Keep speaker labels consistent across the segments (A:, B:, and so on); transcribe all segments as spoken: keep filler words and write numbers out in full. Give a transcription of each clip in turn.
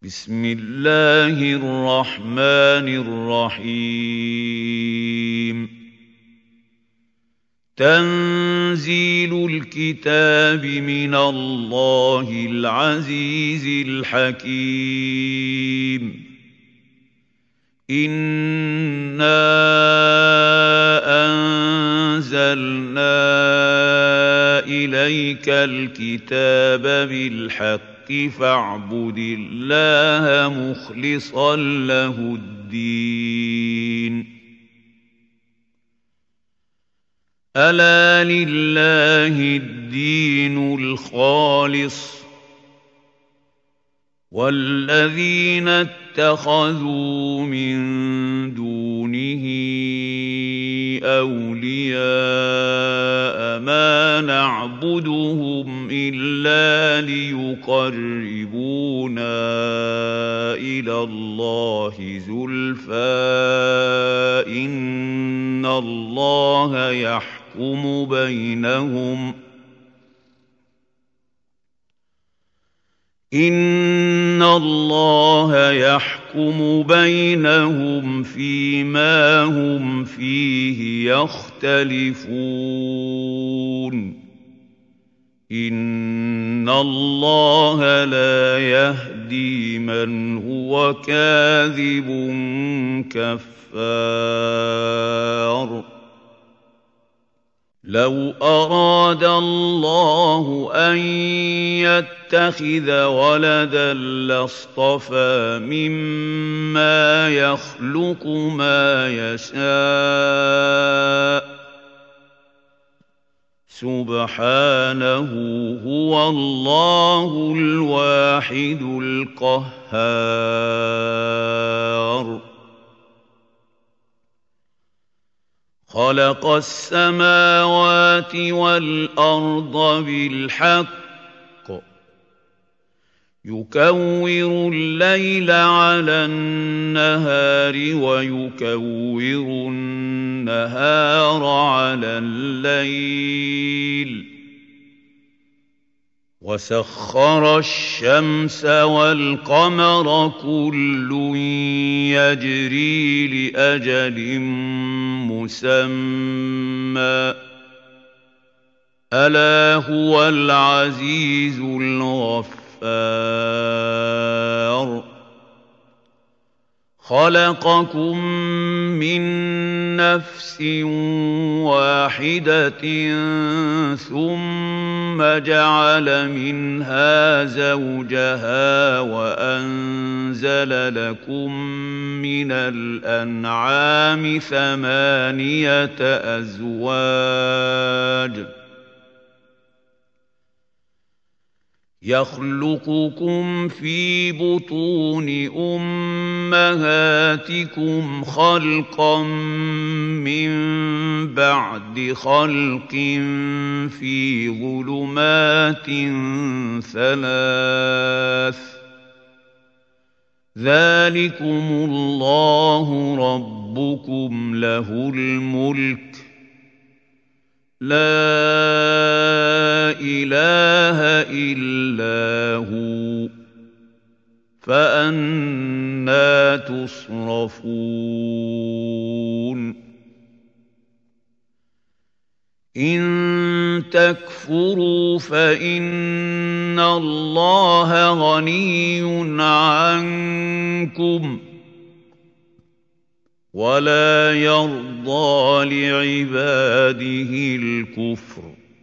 A: بسم الله الرحمن الرحيم تنزيل الكتاب من الله العزيز الحكيم إنا أنزلنا إليك الكتاب بالحق فاعبد الله مخلصا له الدين ألا لله الدين الخالص والذين اتخذوا من دونه أولياء ما نعبدهم إلا ليقربونا إلى الله زلفى إن الله يحكم بينهم إن الله يحكم بينهم فيما هم فيه يختلفون إن الله لا يهدي من هو كاذب كفار لو أراد الله أن يتخذ ولدا لاصطفى مما يخلق ما يشاء سبحانه هو الله الواحد القهار خلق السماوات والأرض بالحق يكور الليل على النهار ويكور النهار على الليل وسخر الشمس والقمر كل يجري لأجل مسمى ألا هو العزيز الغفار خلقكم من نفس واحدة ثم جعل منها زوجها وأنزل لكم من الأنعام ثمانية أزواج يخلقكم في بطون أمهاتكم خلقا من بعد خلق في ظلمات ثلاث ذلكم الله ربكم له الملك لا إله إلا هو فأنى تصرفون إن تكفروا فإن الله غني عنكم ولا يرضى لعباده الكفر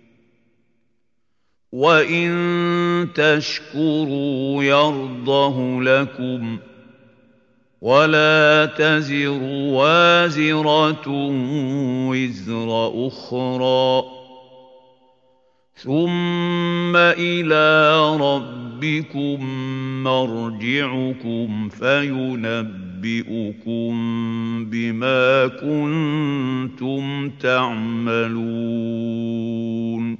A: وإن تشكروا يرضه لكم ولا تزر وازرة وزر أخرى ثم إلى ربكم مرجعكم فينبئكم بما كنتم تعملون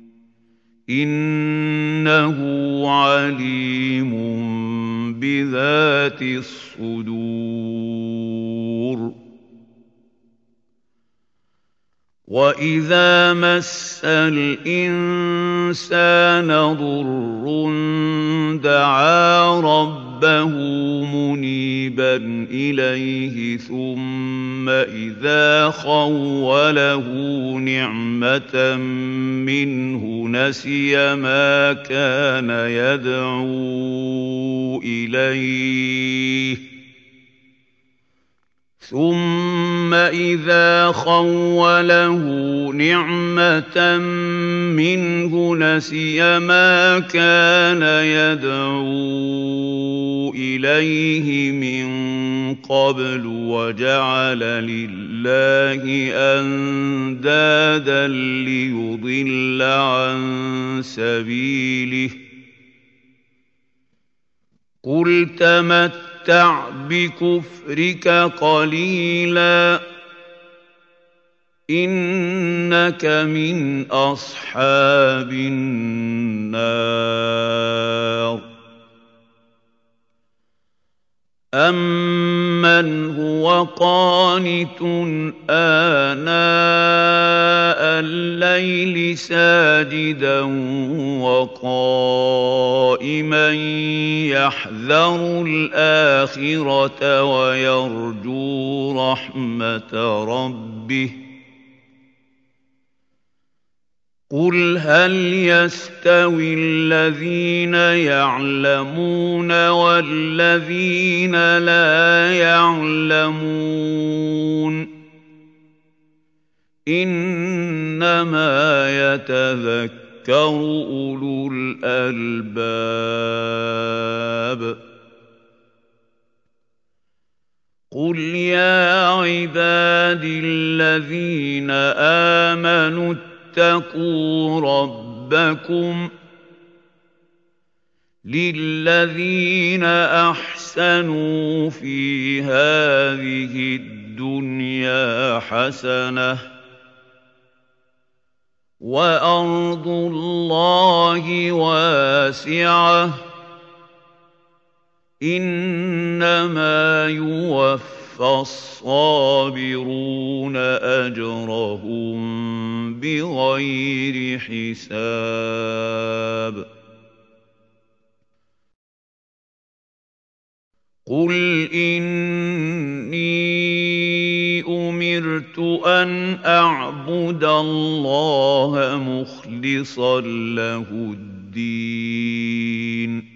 A: إنه عليم بذات الصدور وَإِذَا مَسَّ الْإِنسَانَ ضُرٌّ دَعَا رَبَّهُ رَبَّهُ مُنِيبًا إِلَيْهِ ثُمَّ إِذَا خَوَّلَهُ نِعْمَةً مِّنْهُ نَسِيَ مَا كَانَ يَدْعُو إِلَيْهِ ثُمَّ إِذَا خَوَّلَهُ نِعْمَةً مِّنْهُ نَسِيَ مَا كَانَ يَدْعُو إِلَيْهِ مِن قَبْلُ وَجَعَلَ لِلَّهِ أَندَادًا لِّيُضِلَّ عَن سَبِيلِهِ ۗ قُلْ تَمَتَّعْ بِكُفْرِكَ قَلِيلًا إِنَّكَ مِنْ أَصْحَابِ النَّارِ أَمَّنْ هُوَ قَانِتٌ آنَاءَ اللَّيْلِ سَاجِدًا وَقَائِمًا يَحْذَرُ الْآخِرَةَ وَيَرْجُو رَحْمَةَ رَبِّهِ قُلْ هَلْ يَسْتَوِي الَّذِينَ يَعْلَمُونَ وَالَّذِينَ لَا يَعْلَمُونَ إِنَّمَا يَتَذَكَّرُ أُولُو الْأَلْبَابِ قُلْ يَا عِبَادِي الَّذِينَ آمَنُوا اتَّقُوا رَبَّكُمْ لِلَّذِينَ أَحْسَنُوا فِي هَٰذِهِ الدُّنْيَا حَسَنَةٌ ۗ وَأَرْضُ اللَّهِ وَاسِعَةٌ ۗ إِنَّمَا يُوَفَّى الصَّابِرُونَ أَجْرَهُم بِغَيْرِ حِسَابٍ قُلْ إِنِّي أُمِرْتُ أَنْ أَعْبُدَ اللَّهَ مُخْلِصًا لَّهُ الدِّينَ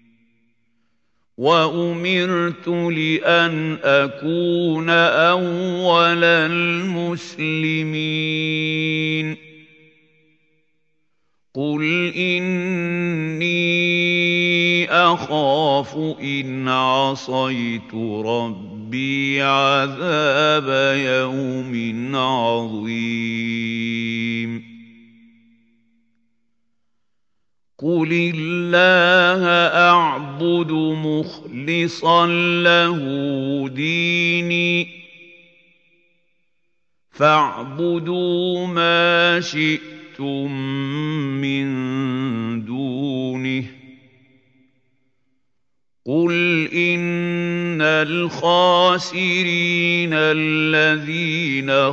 A: وَأُمِرْتُ لِأَنْ أَكُونَ أَوَّلَ الْمُسْلِمِينَ قُلْ إِنِّي أَخَافُ إِنْ عَصَيْتُ رَبِّي عَذَابَ يَوْمٍ عَظِيمٍ قُلِ اللَّهَ أَعْبُدُ مُخْلِصًا لَّهُ دِينِي فَاعْبُدُوا مَا شِئْتُم مِّن دُونِهِ قُلْ إِنَّ الْخَاسِرِينَ الَّذِينَ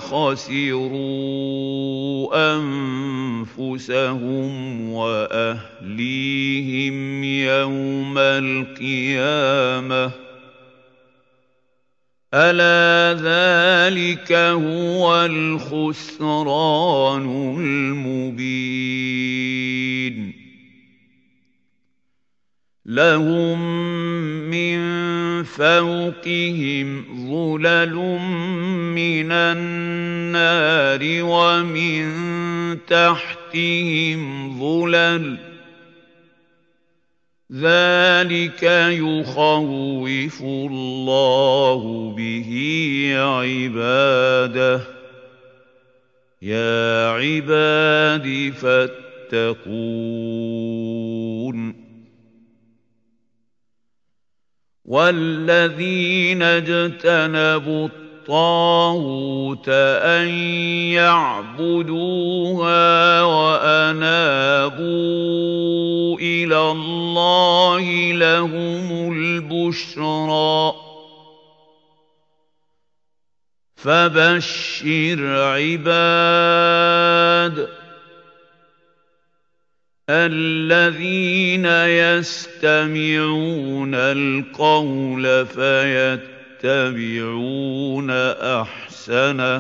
A: خَسِرُوا أَنفُسَهُمْ وَأَهْلِيهِمْ يَوْمَ الْقِيَامَةِ أَلَا ذَٰلِكَ هُوَ الْخُسْرَانُ الْمُبِينُ لَهُم مِّن فَوْقِهِمْ ظُلَلٌ مِّنَ النَّارِ وَمِن تَحْتِهِمْ ظُلَلٌ ۚ ذَٰلِكَ يُخَوِّفُ اللَّهُ بِهِ عِبَادَهُ ۚ يَا عِبَادِ فَاتَّقُونِ وَالَّذِينَ اجْتَنَبُوا الطَّاغُوتَ أَن يَعْبُدُوهَا وَأَنَابُوا إِلَى اللَّهِ لَهُمُ الْبُشْرَىٰ ۚ فَبَشِّرْ عِبَادِ الذين يستمعون القول فيتبعون أحسنه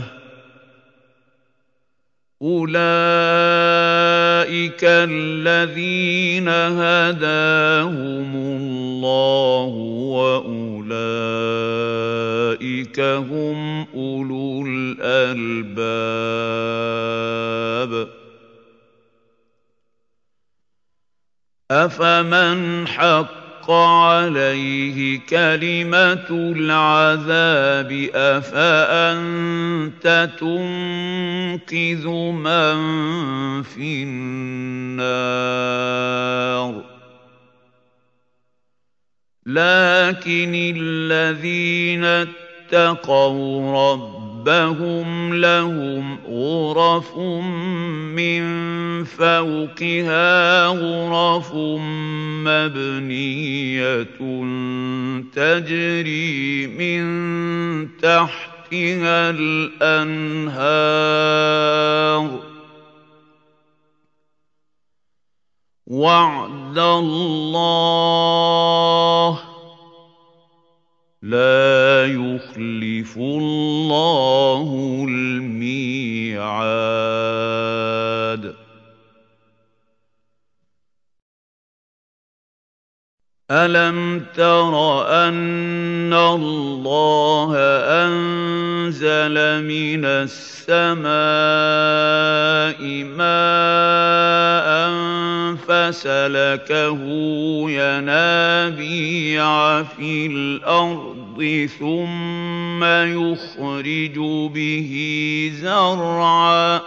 A: أولئك الذين هداهم الله وأولئك هم أولو الألباب أفمن حق عليه كلمة العذاب أفأنت تنقذ من في النار لكن الذين اتقوا ربهم لهم غرف من فوقها غرف مبنية تجري من تحتها الأنهار وعد الله لا يخلف الله الميعاد ألم تر أن الله أنزل من السماء ماء فسلكه ينابيع في الأرض ثم يخرج به زرعا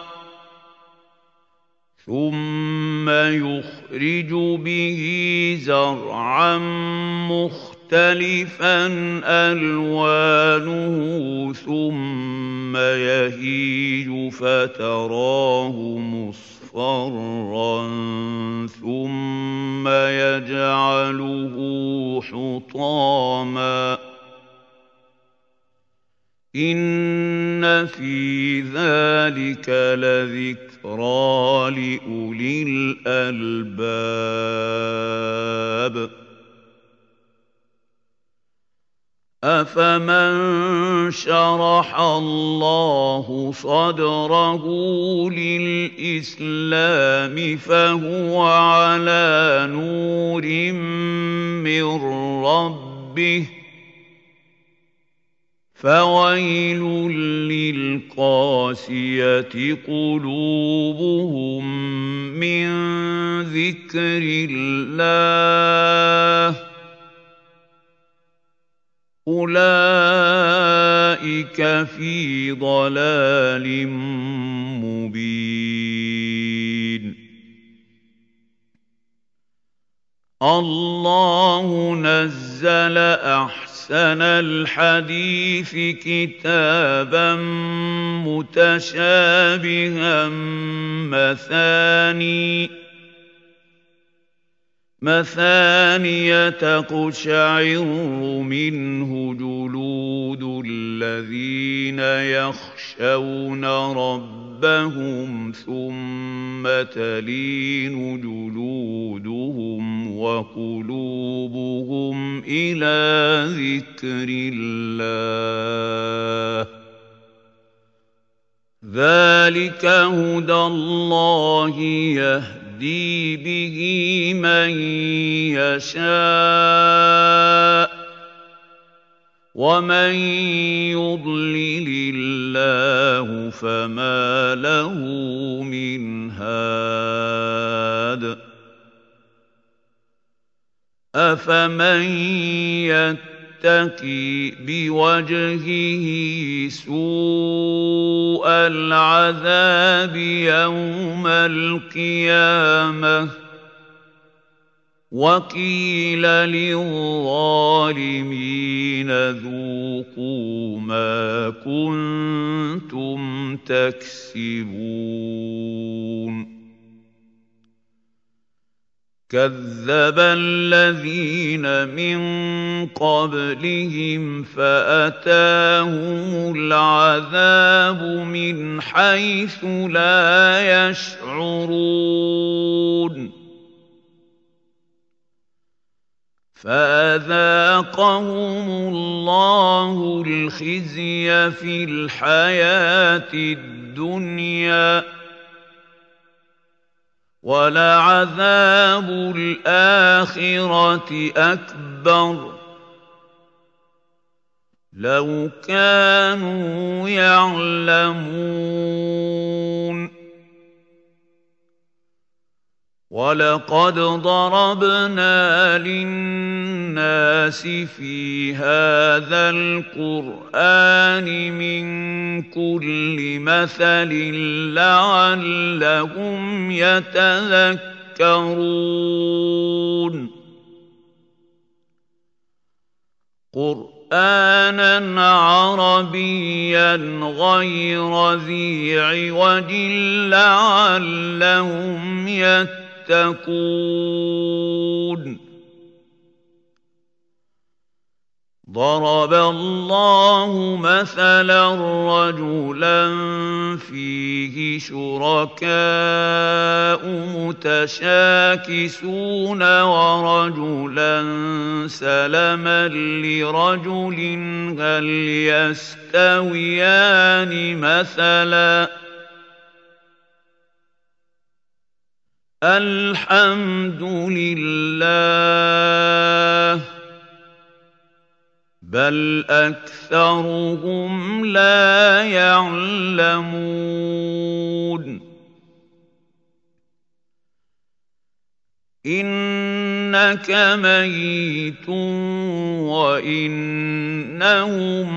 A: ثم يخرج به زرعا مختلفا ألوانه ثم يهيج فتراه مصفرا ثم يجعله حطاما إن في ذلك لذكرى لأولي الألباب أفمن شرح الله صدره للإسلام فهو على نور من ربه فويل للقاسية قلوبهم من ذكر الله أولئك في ضلال مبين الله نزل أحسن أحسن الحديث كتابا متشابها مثاني مثانية تقشعر منه جلود الذين يخشون ربهم ثم تلين جلودهم وقلوبهم إلى ذكر الله ذلك هدى الله يهدي به من يشاء ومن يضلل الله فما له من هاد أفمن يتقي بوجهه سوء العذاب يوم القيامة وقيل للظالمين ذوقوا ما كنتم تكسبون كذب الذين من قبلهم فأتاهم العذاب من حيث لا يشعرون فأذاقهم الله الخزي في الحياة الدنيا ولعذاب الآخرة أكبر لو كانوا يعلمون وَلَقَدْ ضَرَبْنَا لِلنَّاسِ فِي هَذَا الْقُرْآنِ مِنْ كُلِّ مَثَلٍ لَعَلَّهُمْ يَتَذَكَّرُونَ قُرْآنًا عَرَبِيًّا غَيْرَ ذِي عِوَجٍ لَعَلَّهُمْ يَتَّقُونَ تتقون ضرب الله مثلا رجلا فيه شركاء متشاكسون ورجلا سلما لرجل هل يستويان مثلا الحمد لله بل أكثرهم لا يعلمون إنك ميت وإنهم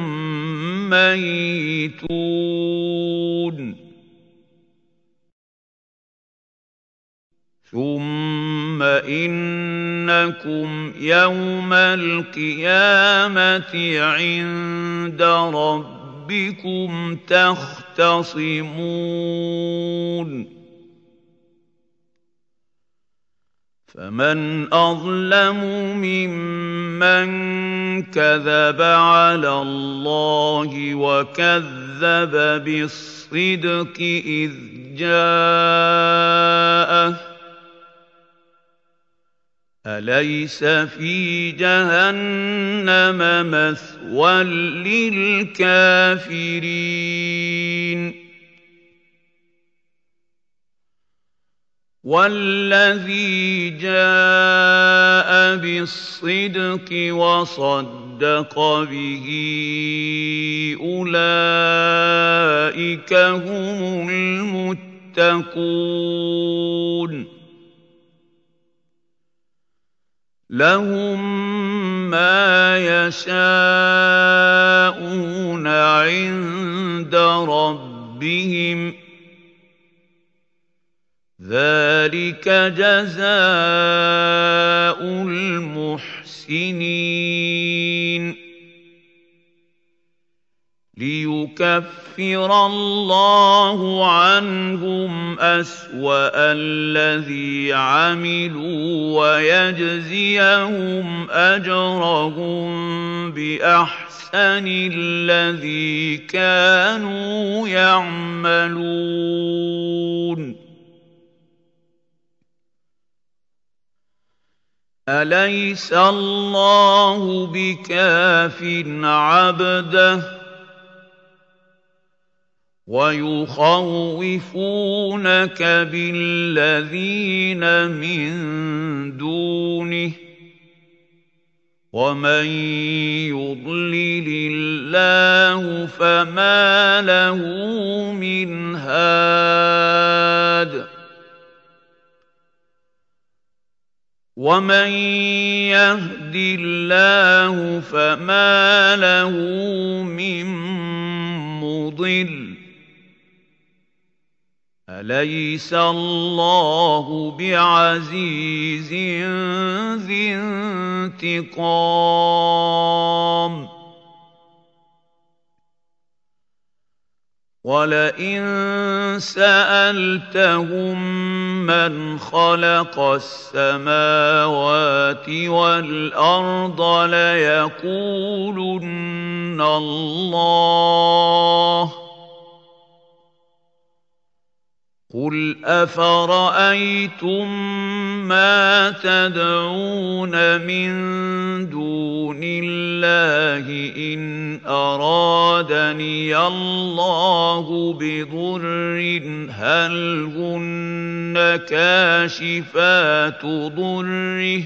A: ميتون ثم إنكم يوم القيامة عند ربكم تختصمون فمن أظلم ممن كذب على الله وكذب بالصدق إذ جاءه أليس في جهنم مثوى للكافرين والذي جاء بالصدق وصدق به أولئك هم المتقون لهم ما يشاءون عند ربهم ذلك جزاء المحسنين ليكفر الله عنهم أسوأ الذي عملوا ويجزيهم أجرهم بأحسن الذي كانوا يعملون أليس الله بكاف عبده ويخوفونك بالذين من دونه ومن يضلل الله فما له من هاد ومن يهد الله فما له من مضل أليس الله بعزيز ذي انتقام ولئن سألتهم من خلق السماوات والأرض ليقولن الله قُلْ أَفَرَأَيْتُم مَّا تَدْعُونَ مِن دُونِ اللَّهِ إِنْ أَرَادَنِيَ اللَّهُ بِضُرٍّ هَلْ هُنَّ كَاشِفَاتُ ضُرِّهِ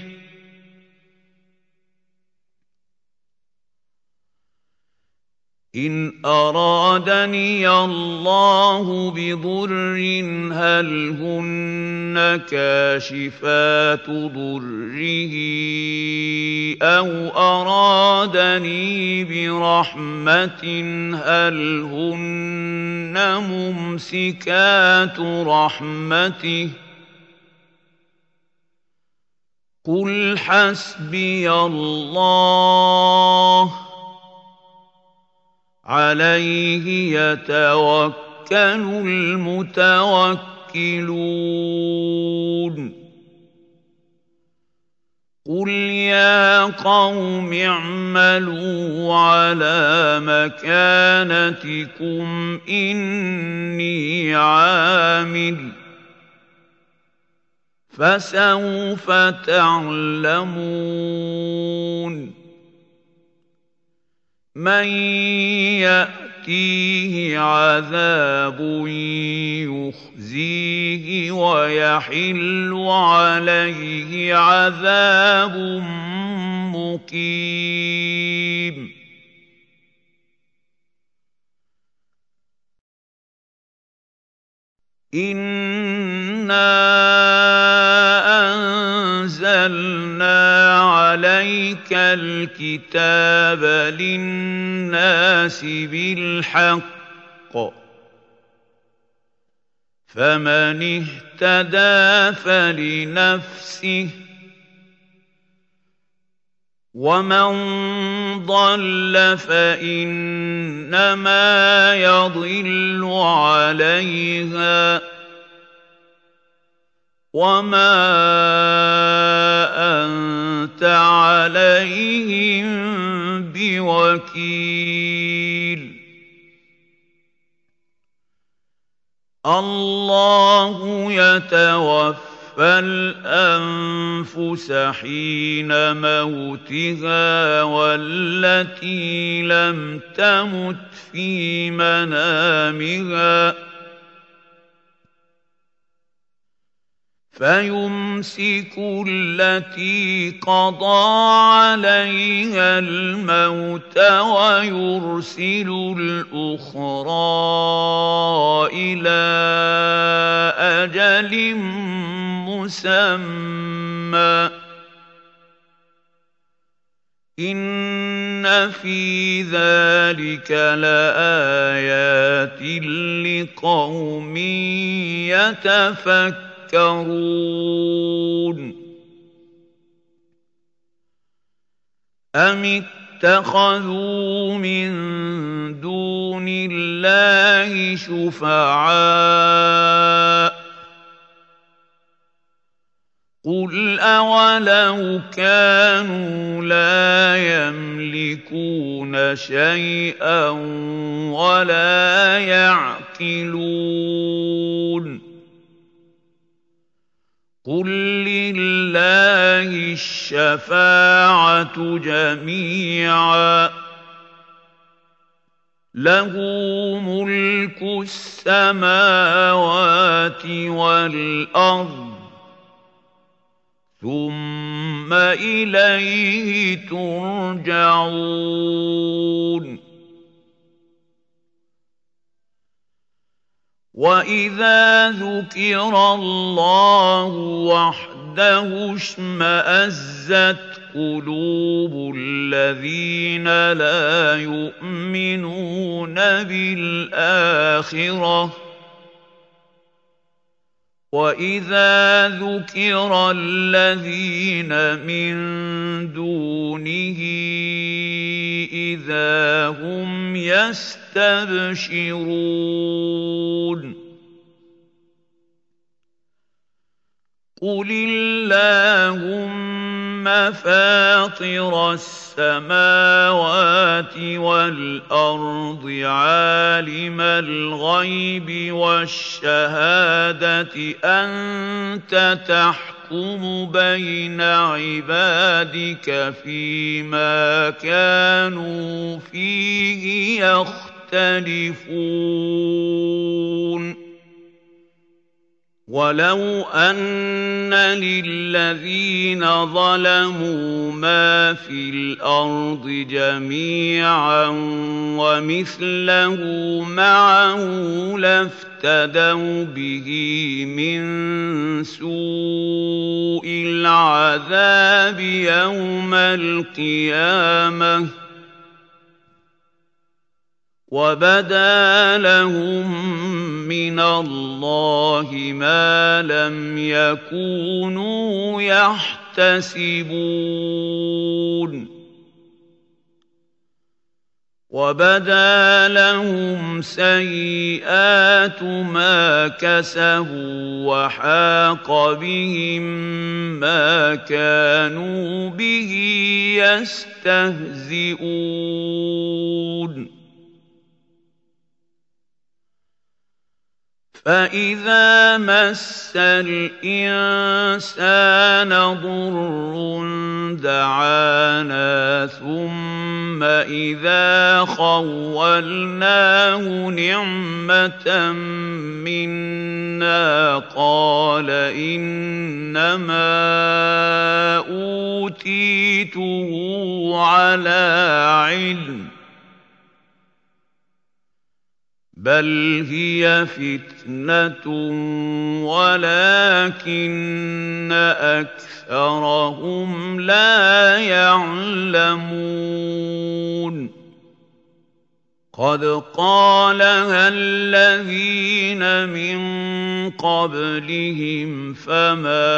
A: إِنْ أَرَادَنِيَ اللَّهُ بِضُرٍّ هَلْ هُنَّ كَاشِفَاتُ ضُرِّهِ أَوْ أَرَادَنِي بِرَحْمَةٍ هَلْ هُنَّ مُمْسِكَاتُ رَحْمَتِهِ قُلْ حَسْبِيَ اللَّهُ عَلَيْهِ يَتَوَكَّلُ الْمُتَوَكِّلُونَ قُلْ يَا قَوْمِ اعْمَلُوا عَلَىٰ مَكَانَتِكُمْ إِنِّي عَامِلٌ ۖ فَسَوْفَ تَعْلَمُونَ مَن يَأْتِيهِ عَذَابٌ يُخْزِيهِ وَيَحِلُّ عَلَيْهِ عَذَابٌ مُّقِيمٌ إِنَّا أَنزَلْنَا عَلَيْكَ الْكِتَابَ لِلنَّاسِ بِالْحَقِّ ۖ فَمَنِ اهْتَدَىٰ فَلِنَفْسِهِ ۖ وَمَن ضَلَّ فَإِنَّمَا يَضِلُّ عَلَيْهَا ۖ وَمَا أَنتَ عَلَيْهِم بِوَكِيلٍ اللَّهُ يَتَوَفَّى الْأَنفُسَ حِينَ مَوْتِهَا وَالَّتِي لَمْ تَمُتْ فِي مَنَامِهَا ۖ فَيُمْسِكُ الَّتِي قَضَىٰ عَلَيْهَا الْمَوْتَ وَيُرْسِلُ الْأُخْرَىٰ إِلَىٰ أَجَلٍ مُّسَمًّى ۚ إِنَّ فِي ذَٰلِكَ لَآيَاتٍ لِّقَوْمٍ يَتَفَكَّرُونَ أَمِ اتَّخَذُوا مِن دُونِ اللَّهِ شُفَعَاءَ ۚ قُلْ أَوَلَوْ كَانُوا لَا يَمْلِكُونَ شَيْئًا وَلَا يَعْقِلُونَ قُل لِّلَّهِ الشَّفَاعَةُ جَمِيعًا ۖ لَّهُ مُلْكُ السَّمَاوَاتِ وَالْأَرْضِ ۖ ثُمَّ إِلَيْهِ تُرْجَعُونَ وَإِذَا ذُكِرَ اللَّهُ وَحْدَهُ اشْمَأَزَّتْ قُلُوبُ الَّذِينَ لَا يُؤْمِنُونَ بِالْآخِرَةِ ۖ وَإِذَا ذُكِرَ الَّذِينَ مِن دُونِهِ إِذَا هُمْ يَسْتَبْشِرُونَ قُلِ اللَّهُمَّ فاطر السماوات والأرض عالم الغيب والشهادة أنت تحكم بين عبادك فيما كانوا فيه يختلفون ولو أن للذين ظلموا ما في الأرض جميعا ومثله معه لافتدوا به من سوء العذاب يوم القيامة وبدا لهم من الله ما لم يكونوا يحتسبون وبدا لهم سيئات ما كسبوا وحاق بهم ما كانوا به يستهزئون فإذا مس الإنسان ضر دعانا ثم إذا خولناه نعمة منا قال إنما أوتيته على علم بل هي فتنة ولكن أكثرهم لا يعلمون قد قالها الذين من قبلهم فما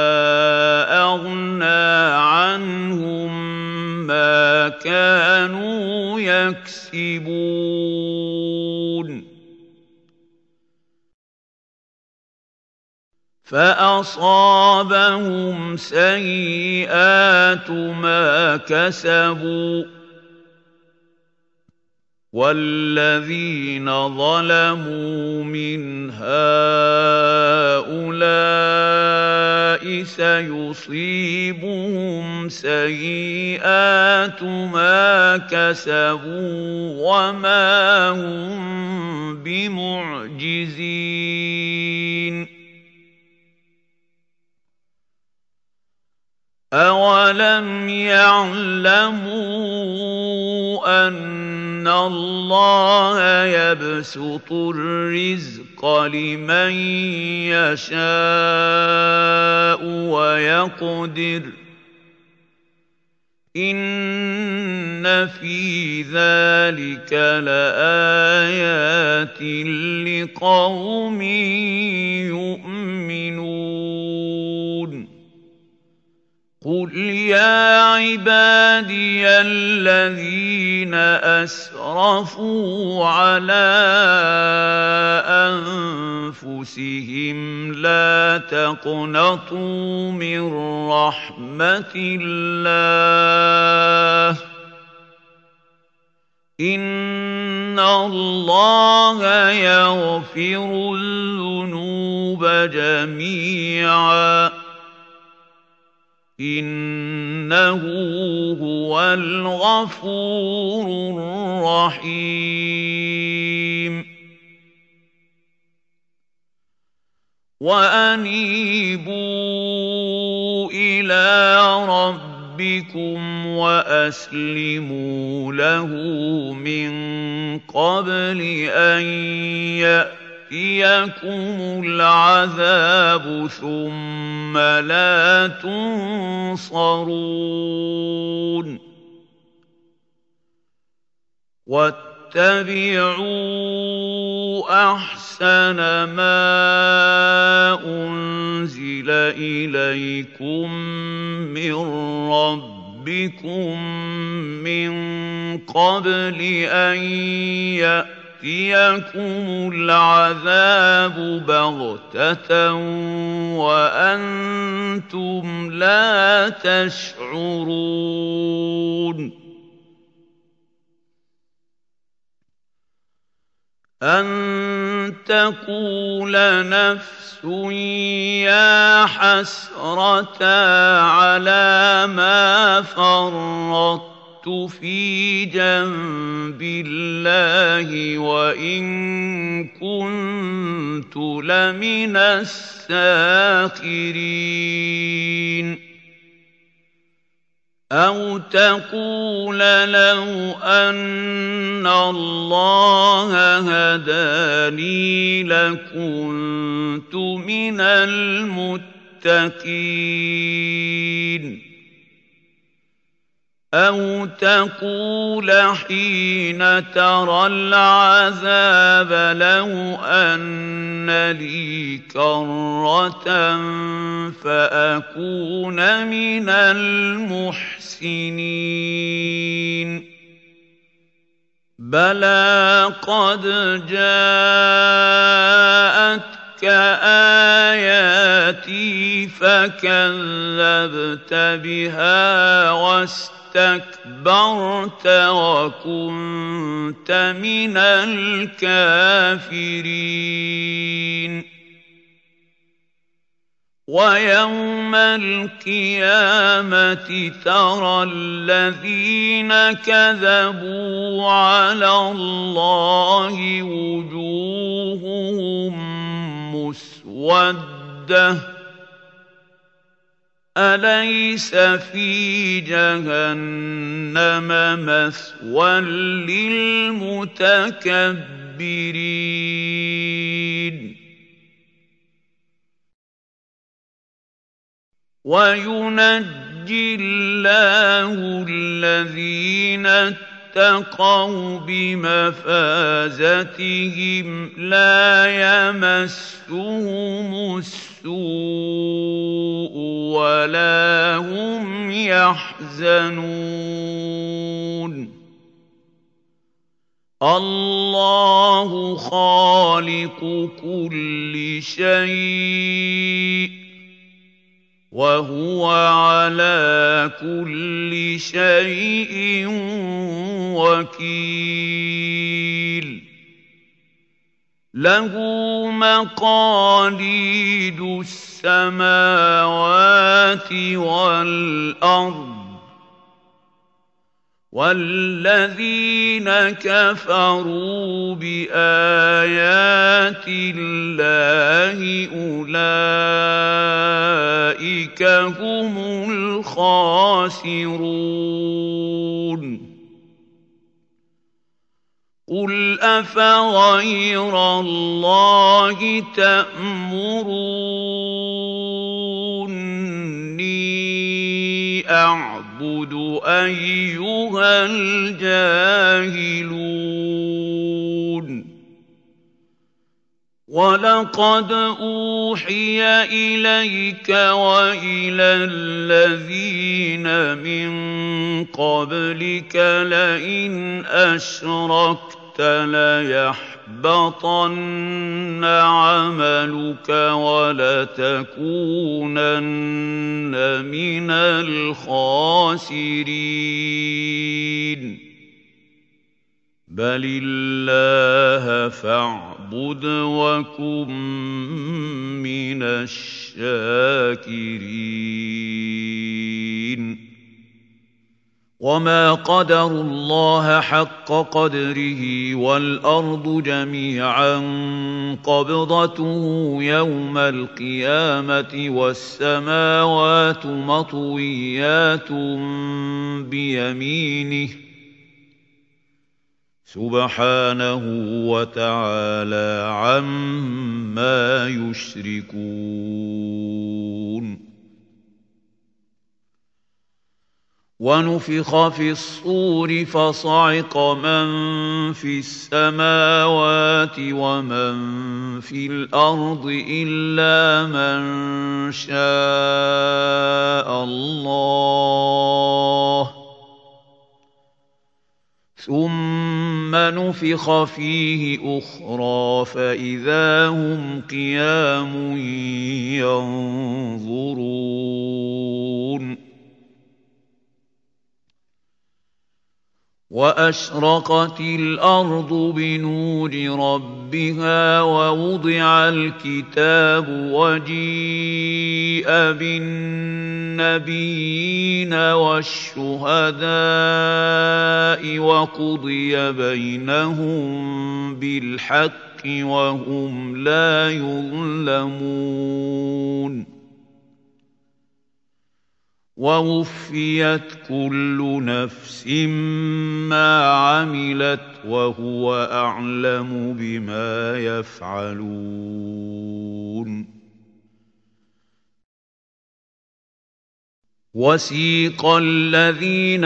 A: أغنى عنهم ما كانوا يكسبون فأصابهم سيئات ما كسبوا والذين ظلموا من هؤلاء سيصيبهم سيئات ما كسبوا وما هم بمعجزين أولم يعلموا أن الله يبسط الرزق لمن يشاء ويقدر إن في ذلك لآيات لقوم يؤمنون قل يا عبادي الذين أسرفوا على أنفسهم لا تقنطوا من رحمة الله إن الله يغفر الذنوب جميعا إنه هو الغفور الرحيم وأنيبوا إلى ربكم وأسلموا له من قبل أن يأتي يأتيكم العذاب ثم لا تنصرون واتبعوا أحسن ما أنزل إليكم من ربكم من قبل أن يأتي يَأْتِيَكُمُ الْعَذَابُ بَغْتَةً وَأَنتُمْ لَا تَشْعُرُونَ أَن تَقُولَ نَفْسٌ يَا حَسْرَتَا عَلَىٰ مَا فَرَّطتُ فِي جَنبِ اللَّهِ وَإِن كُنتُ لَمِنَ السَّاخِرِينَ أَوْ تَقُولَ لَوْ أَنَّ اللَّهَ هَدَانِي لَكُنتُ مِنَ الْمُتَّقِينَ أَوْ تَقُولَ حِينَ تَرَى الْعَذَابَ لَوْ أَنَّ لِي كَرَّةً فَأَكُونَ مِنَ الْمُحْسِنِينَ بَلَىٰ قَدْ جَاءَتْكَ آيَاتِي فَكَذَّبْتَ بِهَا وَاسْتَكْبَرْتَ وَكُنتَ مِنَ الْكَافِرِينَ وَيَوْمَ الْقِيَامَةِ تَرَى الَّذِينَ كَذَبُوا عَلَى اللَّهِ وُجُوهُهُم مُّسْوَدَّةٌ أَلَيْسَ فِي جَهَنَّمَ مَثْوًى لِّلْمُتَكَبِّرِينَ وَيُنَجِّي اللَّهُ الَّذِينَ اتَّقَوْا بِمَفَازَتِهِمْ لَا يَمَسُّهُمُ السُّوءُ وَلَا هُمْ يَحْزَنُونَ اللَّهُ خَالِقُ كُلِّ شَيْءٍ وَهُوَ عَلَىٰ كُلِّ شَيْءٍ وَكِيلٌ لَهُ مَقَالِيدُ السَّمَاوَاتِ وَالْأَرْضِ وَالَّذِينَ كَفَرُوا بِآيَاتِ اللَّهِ أُولَٰئِكَ هُمُ الْخَاسِرُونَ قُلْ أَفَغَيْرَ اللَّهِ تَأْمُرُونِّي أَعْبُدُ أَيُّهَا الْجَاهِلُونَ وَلَقَدْ أُوحِيَ إِلَيْكَ وَإِلَى الَّذِينَ مِن قَبْلِكَ لَئِنْ أَشْرَكْتَ لَيَحْبَطَنَّ عَمَلُكَ وَلَتَكُونَنَّ مِنَ الْخَاسِرِينَ بَلِ اللَّهَ فَاعْبُدْ وَكُن مِّنَ الشَّاكِرِينَ وَمَا قَدَرُوا اللَّهَ حَقَّ قَدْرِهِ وَالْأَرْضُ جَمِيعًا قَبْضَتُهُ يَوْمَ الْقِيَامَةِ وَالسَّمَاوَاتُ مَطْوِيَّاتٌ بِيَمِينِهِ سُبْحَانَهُ وَتَعَالَىٰ عَمَّا يُشْرِكُونَ وَنُفِخَ فِي الصُّورِ فَصَعِقَ مَن فِي السَّمَاوَاتِ وَمَن فِي الْأَرْضِ إِلَّا مَن شَاءَ اللَّهُ ثُمَّ ثم نفخ فيه أخرى فإذا هم قيام ينظرون وأشرقت الأرض بنور ربها ووضع الكتاب وجيء بالنبيين والشهداء وقضي بينهم بالحق وهم لا يظلمون ووفيت كل نفس ما عملت وهو أعلم بما يفعلون وسيق الذين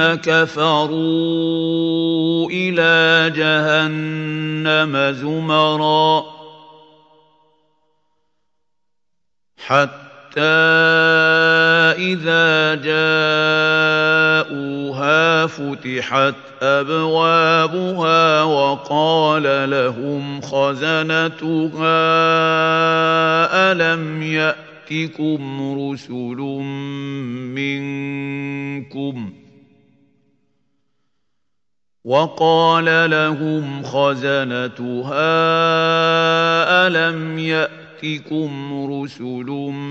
A: كفروا إلى جهنم زمرا حتى إذا جاءوها فتحت أبوابها وقال لهم خزنتها ألم يأتكم رسل منكم وقال لهم خزنتها ألم يأتكم رسل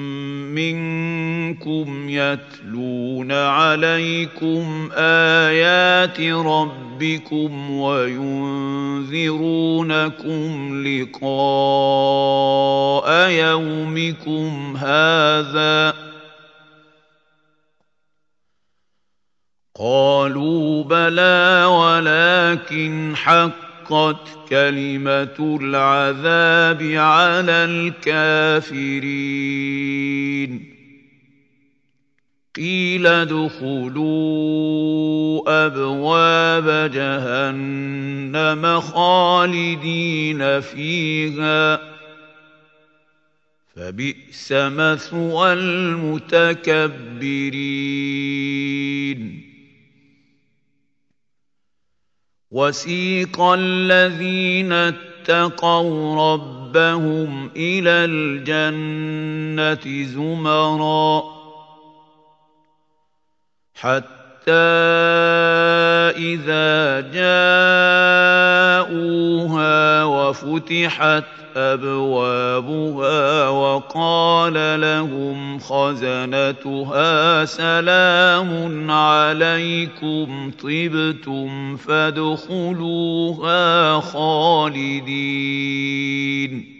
A: منكم يتلون عليكم آيات ربكم وينذرونكم لقاء يومكم هذا قالوا بلى ولكن حق حقت كلمة العذاب على الكافرين قيل ادخلوا أبواب جهنم خالدين فيها فبئس مثوى المتكبرين وسيق الذين اتقوا ربهم إلى الجنة زمرا حتى إذا جاءوها وفتحت أبوابها وقال لهم خزنتها سلام عليكم طبتم فادخلوها خالدين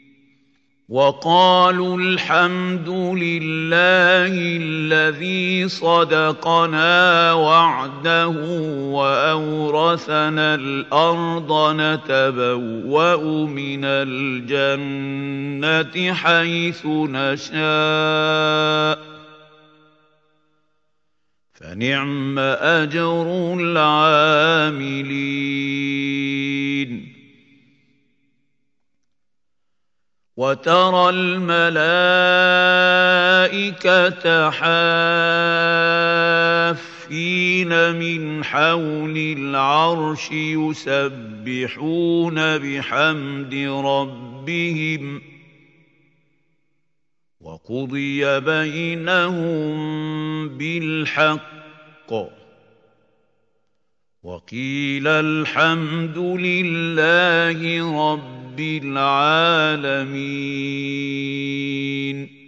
A: وقالوا الحمد لله الذي صدقنا وعده وأورثنا الأرض نتبوأ من الجنة حيث نشاء فنعم أجر العاملين وترى الملائكة حافين من حول العرش يسبحون بحمد ربهم وقضي بينهم بالحق وقيل الحمد لله رب العالمين